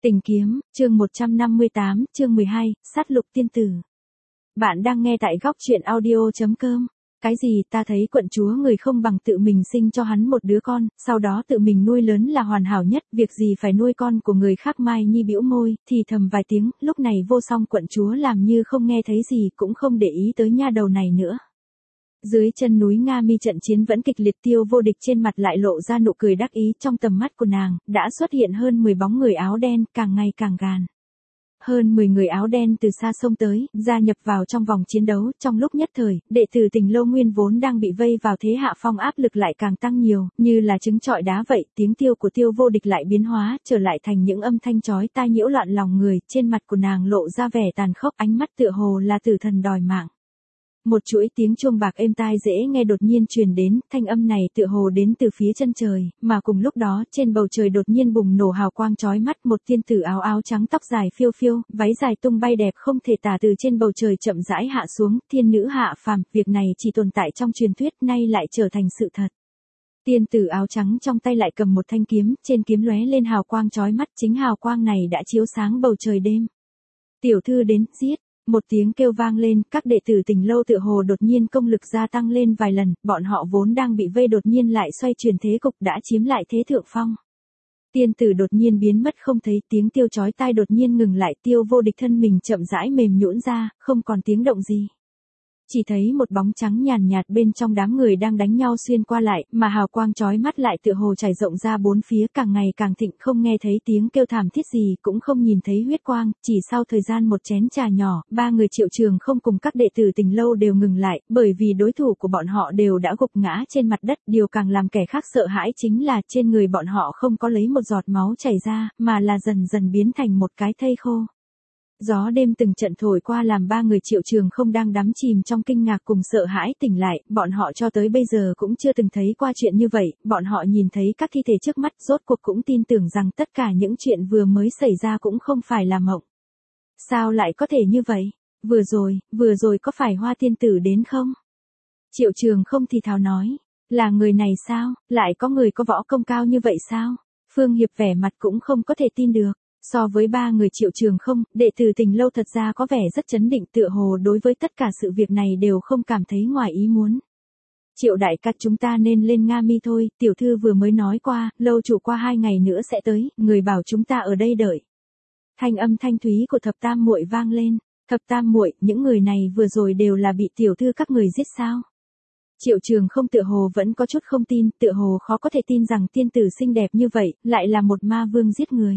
Tình kiếm, chương 158, chương 12, sát lục tiên tử. Bạn đang nghe tại góc truyện audio.com. Cái gì ta thấy quận chúa người không bằng tự mình sinh cho hắn một đứa con, sau đó tự mình nuôi lớn là hoàn hảo nhất, việc gì phải nuôi con của người khác. Mai Nhi bĩu môi, thì thầm vài tiếng, lúc này vô song quận chúa làm như không nghe thấy gì, cũng không để ý tới nha đầu này nữa. Dưới chân núi Nga Mi trận chiến vẫn kịch liệt, Tiêu Vô Địch trên mặt lại lộ ra nụ cười đắc ý, trong tầm mắt của nàng, đã xuất hiện hơn 10 bóng người áo đen, càng ngày càng gàn. Hơn 10 người áo đen từ xa sông tới, gia nhập vào trong vòng chiến đấu, trong lúc nhất thời, đệ tử Tình Lâu Nguyên vốn đang bị vây vào thế hạ phong, áp lực lại càng tăng nhiều, như là trứng trọi đá vậy. Tiếng tiêu của Tiêu Vô Địch lại biến hóa, trở lại thành những âm thanh chói tai nhiễu loạn lòng người, trên mặt của nàng lộ ra vẻ tàn khốc, ánh mắt tựa hồ là tử thần đòi mạng. Một chuỗi tiếng chuông bạc êm tai dễ nghe đột nhiên truyền đến, thanh âm này tựa hồ đến từ phía chân trời, mà cùng lúc đó, trên bầu trời đột nhiên bùng nổ hào quang chói mắt, một tiên tử áo áo trắng, tóc dài phiêu phiêu, váy dài tung bay đẹp không thể tả từ trên bầu trời chậm rãi hạ xuống, thiên nữ hạ phàm, việc này chỉ tồn tại trong truyền thuyết, nay lại trở thành sự thật. Tiên tử áo trắng trong tay lại cầm một thanh kiếm, trên kiếm lóe lên hào quang chói mắt, chính hào quang này đã chiếu sáng bầu trời đêm. Tiểu thư đến, giết. Một tiếng kêu vang lên, các đệ tử Tình Lâu tựa hồ đột nhiên công lực gia tăng lên vài lần, bọn họ vốn đang bị vây đột nhiên lại xoay chuyển thế cục, đã chiếm lại thế thượng phong. Tiên tử đột nhiên biến mất không thấy, tiếng tiêu chói tai đột nhiên ngừng lại, Tiêu Vô Địch thân mình chậm rãi mềm nhũn ra, không còn tiếng động gì. Chỉ thấy một bóng trắng nhàn nhạt bên trong đám người đang đánh nhau xuyên qua lại, mà hào quang chói mắt lại tựa hồ trải rộng ra bốn phía, càng ngày càng thịnh, không nghe thấy tiếng kêu thảm thiết gì, cũng không nhìn thấy huyết quang. Chỉ sau thời gian một chén trà nhỏ, ba người Triệu Trường không cùng các đệ tử Tình Lâu đều ngừng lại, bởi vì đối thủ của bọn họ đều đã gục ngã trên mặt đất. Điều càng làm kẻ khác sợ hãi chính là trên người bọn họ không có lấy một giọt máu chảy ra, mà là dần dần biến thành một cái thây khô. Gió đêm từng trận thổi qua làm ba người Triệu Trường không đang đắm chìm trong kinh ngạc cùng sợ hãi tỉnh lại, bọn họ cho tới bây giờ cũng chưa từng thấy qua chuyện như vậy, bọn họ nhìn thấy các thi thể trước mắt, rốt cuộc cũng tin tưởng rằng tất cả những chuyện vừa mới xảy ra cũng không phải là mộng. Sao lại có thể như vậy? Vừa rồi có phải Hoa tiên tử đến không? Triệu Trường không thì thào nói, là người này sao, lại có người có võ công cao như vậy sao? Phương Hiệp vẻ mặt cũng không có thể tin được. So với ba người Triệu Trường không, đệ tử Tình Lâu thật ra có vẻ rất chấn định, tựa hồ đối với tất cả sự việc này đều không cảm thấy ngoài ý muốn. Triệu đại ca, chúng ta nên lên Nga Mi thôi, tiểu thư vừa mới nói qua, lâu chủ qua 2 ngày nữa sẽ tới, người bảo chúng ta ở đây đợi. Thanh âm thanh thúy của Thập Tam muội vang lên. Thập Tam muội, những người này vừa rồi đều là bị tiểu thư các người giết sao? Triệu Trường không tựa hồ vẫn có chút không tin, tựa hồ khó có thể tin rằng tiên tử xinh đẹp như vậy, lại là một ma vương giết người.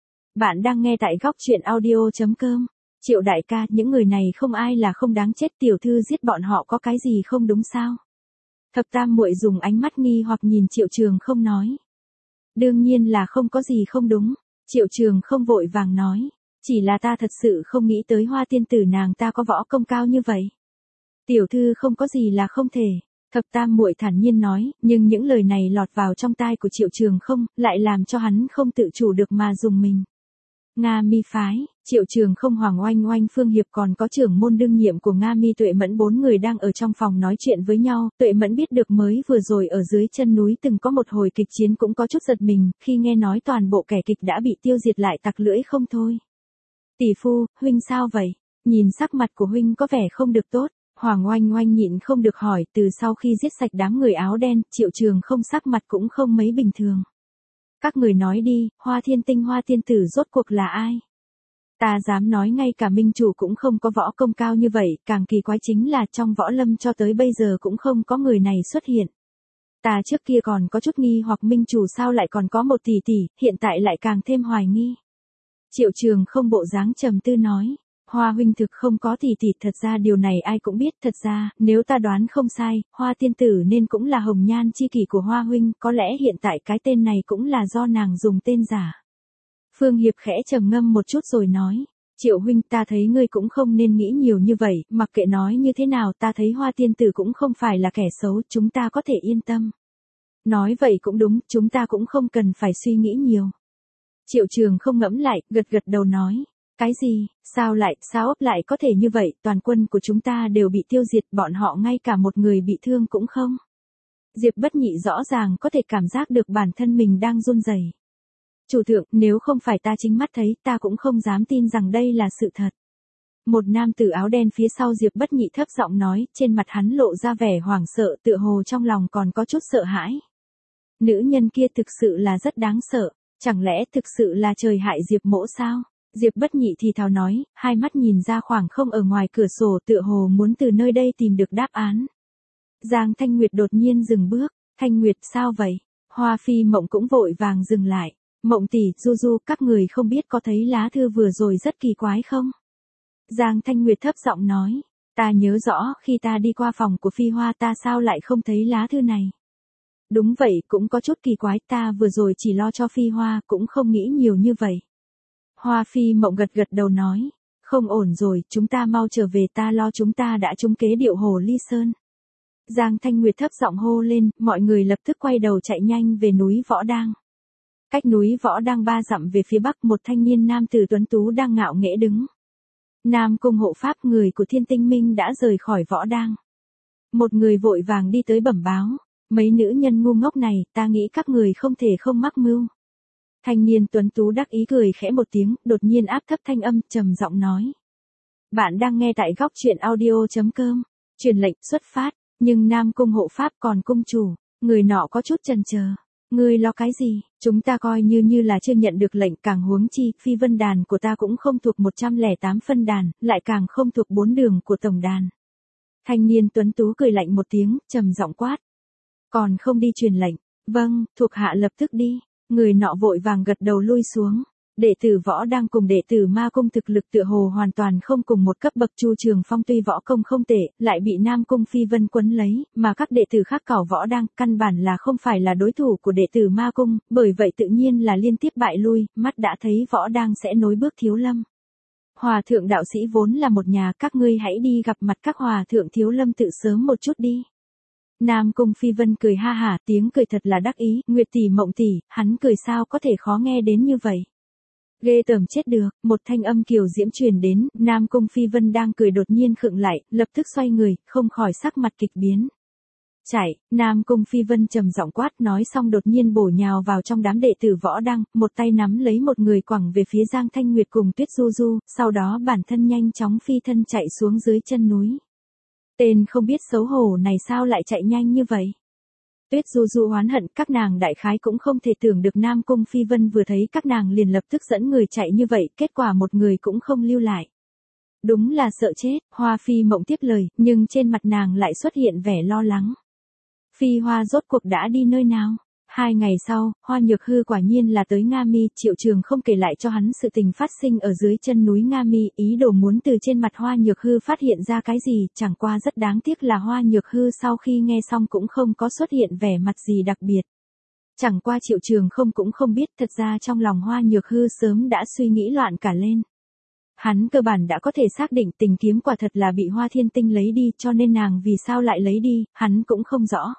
Bạn đang nghe tại góc truyện audio.com. Triệu đại ca, những người này không ai là không đáng chết, tiểu thư giết bọn họ có cái gì không đúng sao? Thập Tam muội dùng ánh mắt nghi hoặc nhìn Triệu Trường không nói. Đương nhiên là không có gì không đúng, Triệu Trường không vội vàng nói. Chỉ là ta thật sự không nghĩ tới Hoa tiên tử nàng ta có võ công cao như vậy. Tiểu thư không có gì là không thể. Thập Tam muội thản nhiên nói, nhưng những lời này lọt vào trong tai của Triệu Trường không, lại làm cho hắn không tự chủ được mà dùng mình. Nga Mi phái, Triệu Trường không, Hoàng Oanh Oanh, Phương Hiệp còn có trưởng môn đương nhiệm của Nga Mi Tuệ Mẫn, 4 người đang ở trong phòng nói chuyện với nhau. Tuệ Mẫn biết được mới vừa rồi ở dưới chân núi từng có một hồi kịch chiến, cũng có chút giật mình, khi nghe nói toàn bộ kẻ kịch đã bị tiêu diệt lại tặc lưỡi không thôi. Tỷ phu, huynh sao vậy? Nhìn sắc mặt của huynh có vẻ không được tốt. Hoàng Oanh Oanh nhịn không được hỏi, từ sau khi giết sạch đám người áo đen, Triệu Trường không sắc mặt cũng không mấy bình thường. Các người nói đi, Hoa Thiên Tinh Hoa tiên tử rốt cuộc là ai? Ta dám nói ngay cả minh chủ cũng không có võ công cao như vậy, càng kỳ quái chính là trong võ lâm cho tới bây giờ cũng không có người này xuất hiện. Ta trước kia còn có chút nghi hoặc minh chủ sao lại còn có một tỷ tỷ, hiện tại lại càng thêm hoài nghi. Triệu Trường không bộ dáng trầm tư nói. Hoa huynh thực không có tỷ tỷ, thật ra điều này ai cũng biết, thật ra, nếu ta đoán không sai, Hoa tiên tử nên cũng là hồng nhan chi kỷ của Hoa huynh, có lẽ hiện tại cái tên này cũng là do nàng dùng tên giả. Phương Hiệp khẽ trầm ngâm một chút rồi nói, Triệu huynh, ta thấy ngươi cũng không nên nghĩ nhiều như vậy, mặc kệ nói như thế nào, ta thấy Hoa tiên tử cũng không phải là kẻ xấu, chúng ta có thể yên tâm. Nói vậy cũng đúng, chúng ta cũng không cần phải suy nghĩ nhiều. Triệu Trường không ngẫm lại, gật gật đầu nói. Cái gì, sao ấp lại có thể như vậy, toàn quân của chúng ta đều bị tiêu diệt, bọn họ ngay cả một người bị thương cũng không. Diệp Bất Nhị rõ ràng có thể cảm giác được bản thân mình đang run rẩy. Chủ thượng, nếu không phải ta chính mắt thấy, ta cũng không dám tin rằng đây là sự thật. Một nam tử áo đen phía sau Diệp Bất Nhị thấp giọng nói, trên mặt hắn lộ ra vẻ hoảng sợ, tựa hồ trong lòng còn có chút sợ hãi. Nữ nhân kia thực sự là rất đáng sợ, chẳng lẽ thực sự là trời hại Diệp mỗ sao? Diệp Bất Nhị thì thào nói, hai mắt nhìn ra khoảng không ở ngoài cửa sổ tựa hồ muốn từ nơi đây tìm được đáp án. Giang Thanh Nguyệt đột nhiên dừng bước, Thanh Nguyệt sao vậy? Hoa Phi Mộng cũng vội vàng dừng lại. Mộng tỷ, Du Du, các người không biết có thấy lá thư vừa rồi rất kỳ quái không? Giang Thanh Nguyệt thấp giọng nói, ta nhớ rõ khi ta đi qua phòng của Phi Hoa ta sao lại không thấy lá thư này. Đúng vậy, cũng có chút kỳ quái, ta vừa rồi chỉ lo cho Phi Hoa, cũng không nghĩ nhiều như vậy. Hoa Phi Mộng gật gật đầu nói, không ổn rồi, chúng ta mau trở về, ta lo chúng ta đã trúng kế điệu Hồ Ly Sơn. Giang Thanh Nguyệt thấp giọng hô lên, mọi người lập tức quay đầu chạy nhanh về núi Võ Đang. Cách núi Võ Đang 3 dặm về phía bắc, một thanh niên nam tử tuấn tú đang ngạo nghễ đứng. Nam Cung hộ pháp, người của Thiên Tinh Minh đã rời khỏi Võ Đang. Một người vội vàng đi tới bẩm báo, mấy nữ nhân ngu ngốc này, ta nghĩ các người không thể không mắc mưu. Thanh niên tuấn tú đắc ý cười khẽ một tiếng, đột nhiên áp thấp thanh âm, trầm giọng nói. Bạn đang nghe tại góc truyện audio.com, truyền lệnh xuất phát, nhưng Nam Cung hộ pháp còn cung chủ, người nọ có chút chần chờ. Ngươi lo cái gì, chúng ta coi như là chưa nhận được lệnh, càng huống chi, phi vân đàn của ta cũng không thuộc 108 phân đàn, lại càng không thuộc 4 đường của tổng đàn. Thanh niên tuấn tú cười lạnh một tiếng, trầm giọng quát. Còn không đi truyền lệnh, vâng, thuộc hạ lập tức đi, người nọ vội vàng gật đầu lui xuống. Đệ tử Võ Đang cùng đệ tử Ma Cung thực lực tựa hồ hoàn toàn không cùng một cấp bậc. Chu Trường Phong tuy võ công không tệ, lại bị Nam Cung Phi Vân quấn lấy, mà các đệ tử khác cảo Võ Đang căn bản là không phải là đối thủ của đệ tử Ma Cung, bởi vậy tự nhiên là liên tiếp bại lui, mắt đã thấy Võ Đang sẽ nối bước Thiếu Lâm. Hòa thượng đạo sĩ vốn là một nhà, các ngươi hãy đi gặp mặt các hòa thượng Thiếu Lâm tự sớm một chút đi. Nam Cung Phi Vân cười ha hả, tiếng cười thật là đắc ý, Nguyệt tỷ Mộng tỷ, hắn cười sao có thể khó nghe đến như vậy. Ghê tởm chết được, một thanh âm kiều diễm truyền đến, Nam Cung Phi Vân đang cười đột nhiên khựng lại, lập tức xoay người, không khỏi sắc mặt kịch biến. Chạy, Nam Cung Phi Vân trầm giọng quát, nói xong đột nhiên bổ nhào vào trong đám đệ tử Võ Đang, một tay nắm lấy một người quẳng về phía Giang Thanh Nguyệt cùng Tuyết Du Du, sau đó bản thân nhanh chóng phi thân chạy xuống dưới chân núi. Tên không biết xấu hổ này sao lại chạy nhanh như vậy? Tuyết Du Du oán hận, các nàng đại khái cũng không thể tưởng được Nam Cung Phi Vân vừa thấy các nàng liền lập tức dẫn người chạy như vậy, kết quả một người cũng không lưu lại. Đúng là sợ chết, Hoa Phi Mộng tiếp lời, nhưng trên mặt nàng lại xuất hiện vẻ lo lắng. Phi Hoa rốt cuộc đã đi nơi nào? 2 ngày sau, Hoa Nhược Hư quả nhiên là tới Nga Mi, Triệu Trường không kể lại cho hắn sự tình phát sinh ở dưới chân núi Nga Mi, ý đồ muốn từ trên mặt Hoa Nhược Hư phát hiện ra cái gì, chẳng qua rất đáng tiếc là Hoa Nhược Hư sau khi nghe xong cũng không có xuất hiện vẻ mặt gì đặc biệt. Chẳng qua Triệu Trường không cũng không biết, thật ra trong lòng Hoa Nhược Hư sớm đã suy nghĩ loạn cả lên. Hắn cơ bản đã có thể xác định tình kiếm quả thật là bị Hoa Thiên Tinh lấy đi, cho nên nàng vì sao lại lấy đi, hắn cũng không rõ.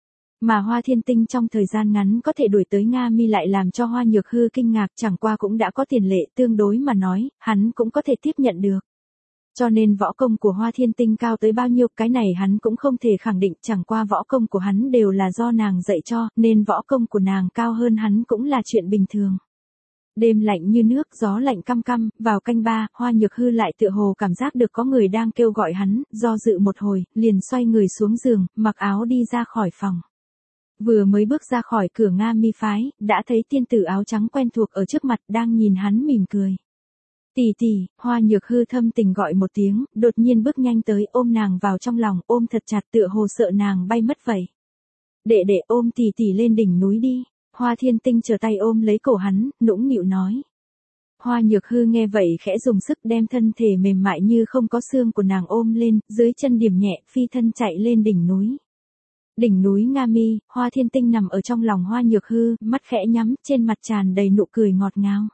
Mà Hoa Thiên Tinh trong thời gian ngắn có thể đuổi tới Nga Mi lại làm cho Hoa Nhược Hư kinh ngạc, chẳng qua cũng đã có tiền lệ, tương đối mà nói, hắn cũng có thể tiếp nhận được. Cho nên võ công của Hoa Thiên Tinh cao tới bao nhiêu, cái này hắn cũng không thể khẳng định, chẳng qua võ công của hắn đều là do nàng dạy cho, nên võ công của nàng cao hơn hắn cũng là chuyện bình thường. Đêm lạnh như nước, gió lạnh căm căm, vào canh 3, Hoa Nhược Hư lại tựa hồ cảm giác được có người đang kêu gọi hắn, do dự một hồi, liền xoay người xuống giường, mặc áo đi ra khỏi phòng. Vừa mới bước ra khỏi cửa Nga Mi phái, đã thấy tiên tử áo trắng quen thuộc ở trước mặt đang nhìn hắn mỉm cười. Tỷ tỷ, Hoa Nhược Hư thâm tình gọi một tiếng, đột nhiên bước nhanh tới ôm nàng vào trong lòng, ôm thật chặt tựa hồ sợ nàng bay mất vậy. Đệ đệ ôm tỷ tỷ lên đỉnh núi đi. Hoa Thiên Tinh trở tay ôm lấy cổ hắn, nũng nịu nói. Hoa Nhược Hư nghe vậy khẽ dùng sức đem thân thể mềm mại như không có xương của nàng ôm lên, dưới chân điểm nhẹ, phi thân chạy lên đỉnh núi. Đỉnh núi Nga Mi, Hoa Thiên Tinh nằm ở trong lòng Hoa Nhược Hư, mắt khẽ nhắm, trên mặt tràn đầy nụ cười ngọt ngào.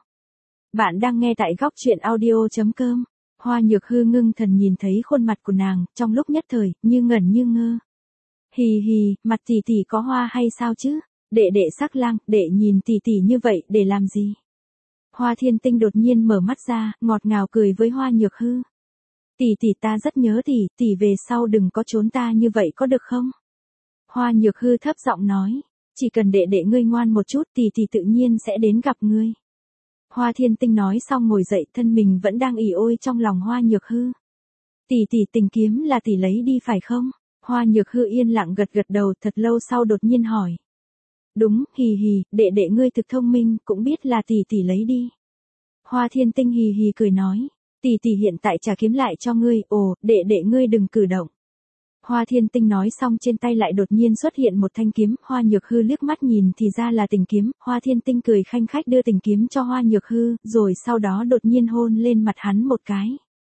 Bạn đang nghe tại góc truyện audio.com. Hoa Nhược Hư ngưng thần nhìn thấy khuôn mặt của nàng, trong lúc nhất thời, như ngẩn như ngơ. Hì hì, mặt tỷ tỷ có hoa hay sao chứ? Đệ đệ sắc lang, đệ nhìn tỷ tỷ như vậy, để làm gì? Hoa Thiên Tinh đột nhiên mở mắt ra, ngọt ngào cười với Hoa Nhược Hư. Tỷ tỷ ta rất nhớ tỷ, tỷ về sau đừng có trốn ta như vậy có được không? Hoa Nhược Hư thấp giọng nói. chỉ cần đệ đệ ngươi ngoan một chút tỷ tự nhiên sẽ đến gặp ngươi. Hoa Thiên Tinh nói xong ngồi dậy, thân mình vẫn đang ỉ ôi trong lòng Hoa Nhược Hư. Tỷ tình kiếm là tỷ lấy đi phải không? Hoa Nhược Hư yên lặng gật gật đầu, thật lâu sau đột nhiên hỏi. Đúng, hì hì, đệ đệ ngươi thực thông minh, cũng biết là tỷ lấy đi. Hoa Thiên Tinh hì hì cười nói. Tỷ hiện tại trả kiếm lại cho ngươi, ồ, đệ đệ ngươi đừng cử động. Hoa Thiên Tinh nói xong trên tay lại đột nhiên xuất hiện một thanh kiếm, Hoa Nhược Hư liếc mắt nhìn thì ra là tình kiếm, Hoa Thiên Tinh cười khanh khách đưa tình kiếm cho Hoa Nhược Hư, rồi sau đó đột nhiên hôn lên mặt hắn một cái.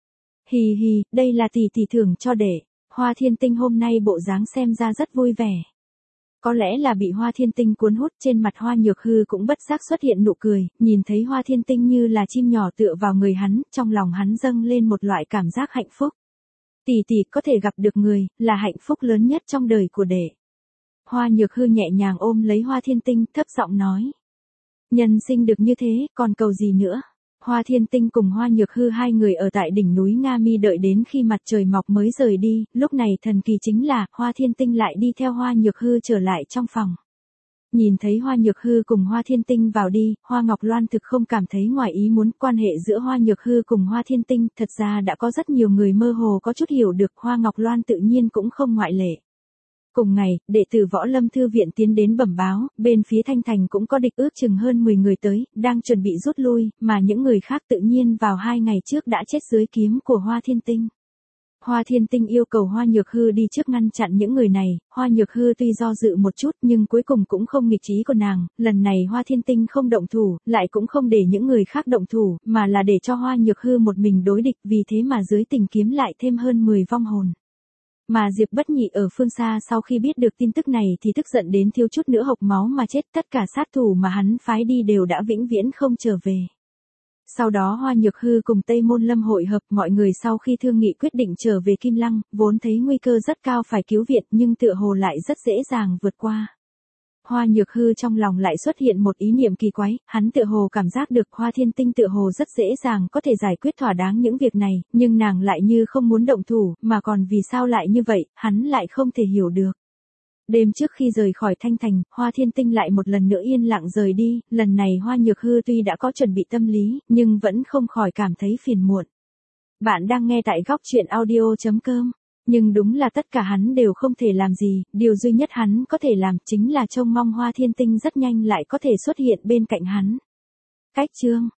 Hì hì, đây là tỷ thưởng cho đệ. Hoa Thiên Tinh hôm nay bộ dáng xem ra rất vui vẻ. Có lẽ là bị Hoa Thiên Tinh cuốn hút, trên mặt Hoa Nhược Hư cũng bất giác xuất hiện nụ cười, nhìn thấy Hoa Thiên Tinh như là chim nhỏ tựa vào người hắn, trong lòng hắn dâng lên một loại cảm giác hạnh phúc. Tỷ có thể gặp được người, là hạnh phúc lớn nhất trong đời của đệ. Hoa Nhược Hư nhẹ nhàng ôm lấy Hoa Thiên Tinh, thấp giọng nói. Nhân sinh được như thế, còn cầu gì nữa? Hoa Thiên Tinh cùng Hoa Nhược Hư hai người ở tại đỉnh núi Nga Mi đợi đến khi mặt trời mọc mới rời đi, lúc này thần kỳ chính là, Hoa Thiên Tinh lại đi theo Hoa Nhược Hư trở lại trong phòng. Nhìn thấy Hoa Nhược Hư cùng Hoa Thiên Tinh vào đi, Hoa Ngọc Loan thực không cảm thấy ngoài ý muốn. Quan hệ giữa Hoa Nhược Hư cùng Hoa Thiên Tinh thật ra đã có rất nhiều người mơ hồ có chút hiểu được, Hoa Ngọc Loan tự nhiên cũng không ngoại lệ. Cùng ngày, đệ tử Võ Lâm Thư viện tiến đến bẩm báo, bên phía Thanh Thành cũng có địch ước chừng hơn 10 người tới, đang chuẩn bị rút lui, mà những người khác tự nhiên vào 2 ngày trước đã chết dưới kiếm của Hoa Thiên Tinh. Hoa Thiên Tinh yêu cầu Hoa Nhược Hư đi trước ngăn chặn những người này, Hoa Nhược Hư tuy do dự một chút nhưng cuối cùng cũng không nghịch ý của nàng, lần này Hoa Thiên Tinh không động thủ, lại cũng không để những người khác động thủ, mà là để cho Hoa Nhược Hư một mình đối địch, vì thế mà dưới tình kiếm lại thêm hơn 10 vong hồn. Mà Diệp Bất Nhị ở phương xa sau khi biết được tin tức này thì tức giận đến thiếu chút nữa hộc máu mà chết, tất cả sát thủ mà hắn phái đi đều đã vĩnh viễn không trở về. Sau đó Hoa Nhược Hư cùng Tây Môn Lâm hội hợp, mọi người sau khi thương nghị quyết định trở về Kim Lăng, vốn thấy nguy cơ rất cao phải cứu viện nhưng tựa hồ lại rất dễ dàng vượt qua. Hoa Nhược Hư trong lòng lại xuất hiện một ý niệm kỳ quái, hắn tựa hồ cảm giác được Hoa Thiên Tinh tựa hồ rất dễ dàng có thể giải quyết thỏa đáng những việc này, nhưng nàng lại như không muốn động thủ, mà còn vì sao lại như vậy, hắn lại không thể hiểu được. Đêm trước khi rời khỏi Thanh Thành, Hoa Thiên Tinh lại một lần nữa yên lặng rời đi, lần này Hoa Nhược Hư tuy đã có chuẩn bị tâm lý, nhưng vẫn không khỏi cảm thấy phiền muộn. Bạn đang nghe tại góc truyện audio.com. Nhưng đúng là tất cả hắn đều không thể làm gì, điều duy nhất hắn có thể làm chính là trông mong Hoa Thiên Tinh rất nhanh lại có thể xuất hiện bên cạnh hắn. Cách chương